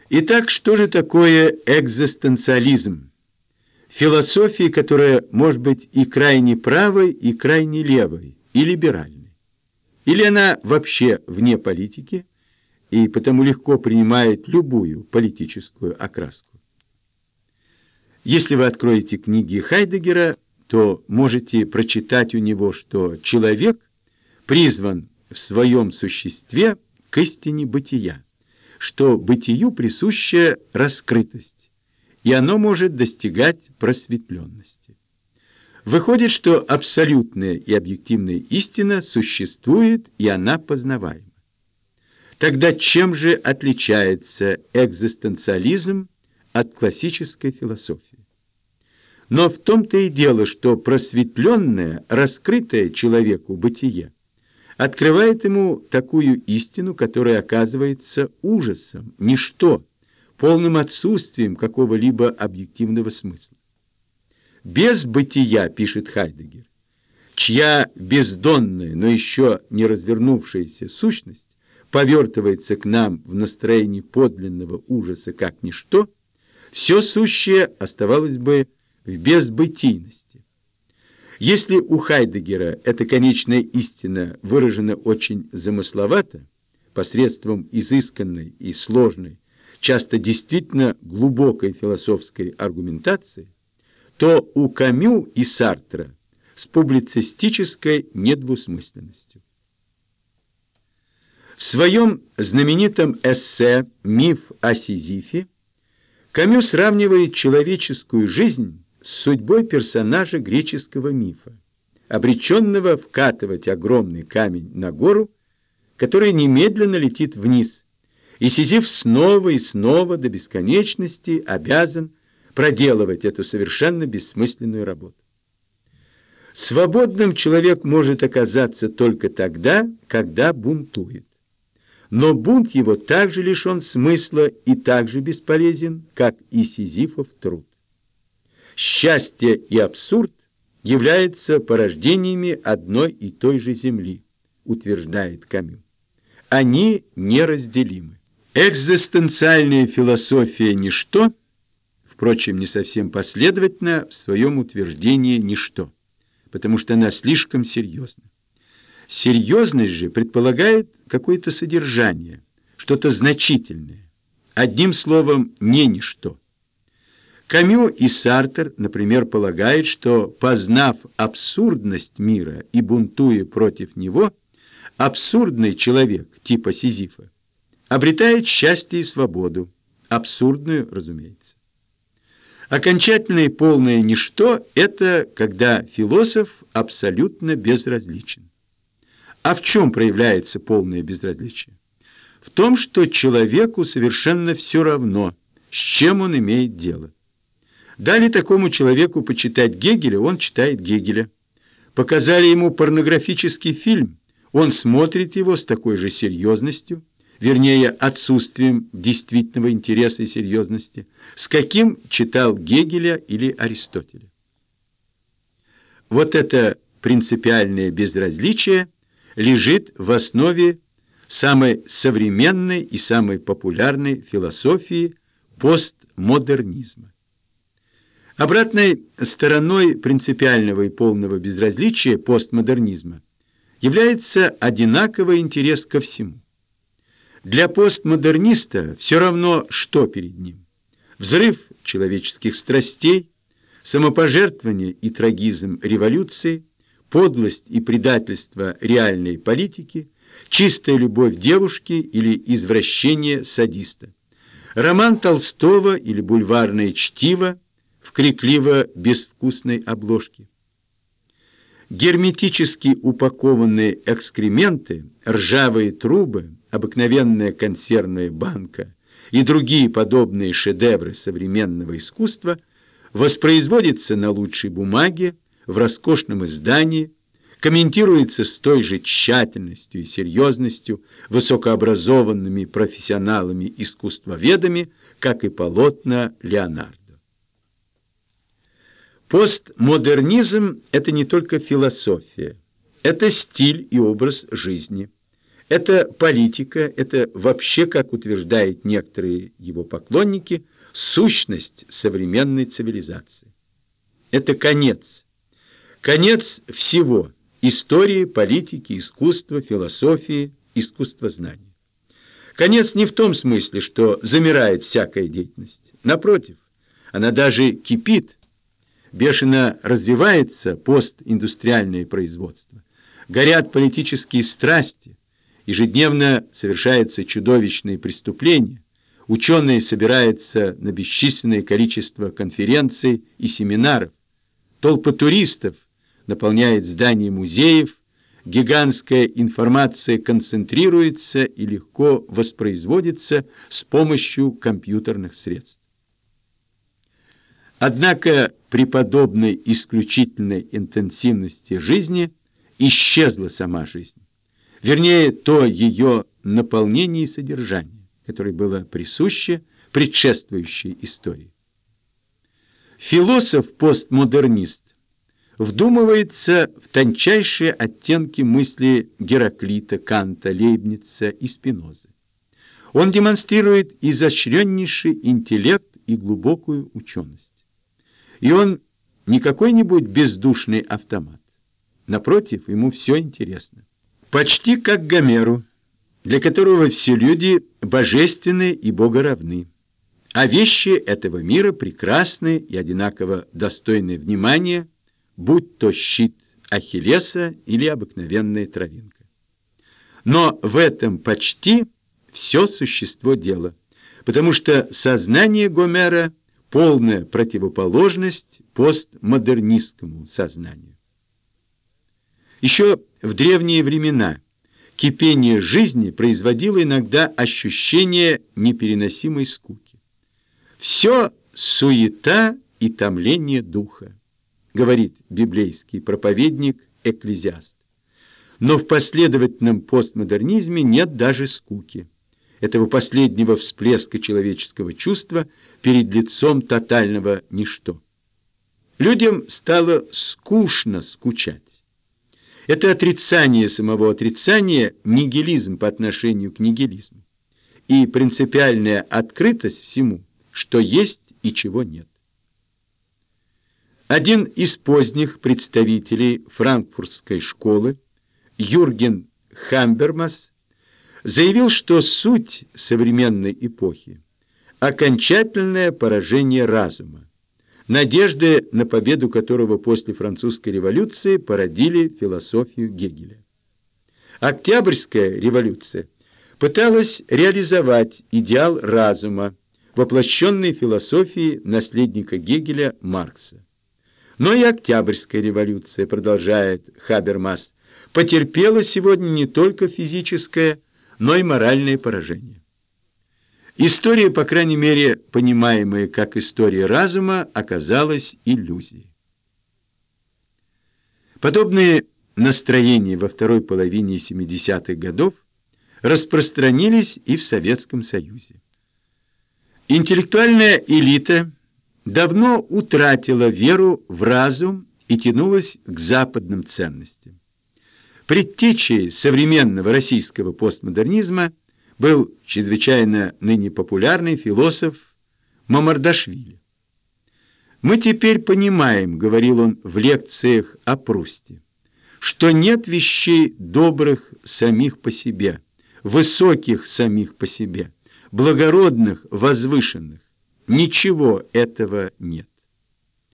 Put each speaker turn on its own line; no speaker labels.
Итак, что же такое экзистенциализм? Философия, которая может быть и крайне правой, и крайне левой, и либеральной. Или она вообще вне политики, и потому легко принимает любую политическую окраску. Если вы откроете книги Хайдеггера, то можете прочитать у него, что человек призван в своем существе к истине бытия, что бытию присуща раскрытость, и оно может достигать просветленности. Выходит, что абсолютная и объективная истина существует, и она познаваема. Тогда чем же отличается экзистенциализм от классической философии? Но в том-то и дело, что просветленное, раскрытое человеку бытие открывает ему такую истину, которая оказывается ужасом, ничто, полным отсутствием какого-либо объективного смысла. Без бытия, пишет Хайдеггер, чья бездонная, но еще не развернувшаяся сущность повертывается к нам в настроении подлинного ужаса как ничто, все сущее оставалось бы в безбытийности. Если у Хайдеггера эта конечная истина выражена очень замысловато, посредством изысканной и сложной, часто действительно глубокой философской аргументации, то у Камю и Сартра с публицистической недвусмысленностью. В своем знаменитом эссе «Миф о Сизифе» Камю сравнивает человеческую жизнь с судьбой персонажа греческого мифа, обреченного вкатывать огромный камень на гору, который немедленно летит вниз, и Сизиф снова и снова до бесконечности обязан проделывать эту совершенно бессмысленную работу. Свободным человек может оказаться только тогда, когда бунтует. Но бунт его также лишен смысла и также бесполезен, как и Сизифов труд. Счастье и абсурд являются порождениями одной и той же земли, утверждает Камю. Они неразделимы. Экзистенциальная философия «ничто», впрочем, не совсем последовательна в своем утверждении «ничто», потому что она слишком серьезна. Серьезность же предполагает какое-то содержание, что-то значительное. Одним словом, не ничто. Камю и Сартр, например, полагают, что, познав абсурдность мира и бунтуя против него, абсурдный человек, типа Сизифа, обретает счастье и свободу, абсурдную, разумеется. Окончательное и полное ничто – это когда философ абсолютно безразличен. А в чем проявляется полное безразличие? В том, что человеку совершенно все равно, с чем он имеет дело. Дали такому человеку почитать Гегеля, он читает Гегеля. Показали ему порнографический фильм, он смотрит его с такой же серьезностью, вернее, отсутствием действительного интереса и серьезности, с каким читал Гегеля или Аристотеля. Вот это принципиальное безразличие лежит в основе самой современной и самой популярной философии постмодернизма. Обратной стороной принципиального и полного безразличия постмодернизма является одинаковый интерес ко всему. Для постмодерниста все равно, что перед ним: взрыв человеческих страстей, самопожертвование и трагизм революции, подлость и предательство реальной политики, чистая любовь девушки или извращение садиста, роман Толстого или бульварное чтиво в крикливо-безвкусной обложке. Герметически упакованные экскременты, ржавые трубы, обыкновенная консервная банка и другие подобные шедевры современного искусства воспроизводятся на лучшей бумаге, в роскошном издании, комментируется с той же тщательностью и серьезностью высокообразованными профессионалами-искусствоведами, как и полотна Леонардо. Постмодернизм – это не только философия, это стиль и образ жизни, Это политика, это вообще, как утверждают некоторые его поклонники, сущность современной цивилизации. Это конец. Конец всего – истории, политики, искусства, философии, искусствознания. Конец не в том смысле, что замирает всякая деятельность. Напротив, она даже кипит, бешено развивается постиндустриальное производство, горят политические страсти, ежедневно совершаются чудовищные преступления, ученые собираются на бесчисленное количество конференций и семинаров, толпы туристов наполняют здания музеев, гигантская информация концентрируется и легко воспроизводится с помощью компьютерных средств. Однако при подобной исключительной интенсивности жизни исчезла сама жизнь. Вернее, то ее наполнение и содержание, которое было присуще предшествующей истории. Философ-постмодернист вдумывается в тончайшие оттенки мысли Гераклита, Канта, Лейбница и Спинозы. Он демонстрирует изощреннейший интеллект и глубокую ученость. И он не какой-нибудь бездушный автомат. Напротив, ему все интересно. Почти как Гомеру, для которого все люди божественны и богоравны, а вещи этого мира прекрасны и одинаково достойны внимания, будь то щит Ахиллеса или обыкновенная травинка. Но в этом почти все существо дела, потому что сознание Гомера – полная противоположность постмодернистскому сознанию. Еще в древние времена кипение жизни производило иногда ощущение непереносимой скуки. «Все суета и томление духа», говорит библейский проповедник Экклезиаст. Но в последовательном постмодернизме нет даже скуки, этого последнего всплеска человеческого чувства перед лицом тотального ничто. Людям стало скучно скучать. Это отрицание самого отрицания, нигилизм по отношению к нигилизму, и принципиальная открытость всему, что есть и чего нет. Один из поздних представителей франкфуртской школы, Юрген Хабермас, заявил, что суть современной эпохи – окончательное поражение разума, надежды на победу которого после французской революции породили философию Гегеля. Октябрьская революция пыталась реализовать идеал разума, воплощенный в философии наследника Гегеля Маркса. Но и Октябрьская революция, продолжает Хабермас, потерпела сегодня не только физическое, но и моральное поражение. История, по крайней мере, понимаемая как история разума, оказалась иллюзией. Подобные настроения во второй половине 70-х годов распространились и в Советском Союзе. Интеллектуальная элита давно утратила веру в разум и тянулась к западным ценностям. Предтечей современного российского постмодернизма был чрезвычайно ныне популярный философ Мамардашвили. «Мы теперь понимаем, — говорил он в лекциях о Прусте, — что нет вещей добрых самих по себе, высоких самих по себе, благородных, возвышенных. Ничего этого нет.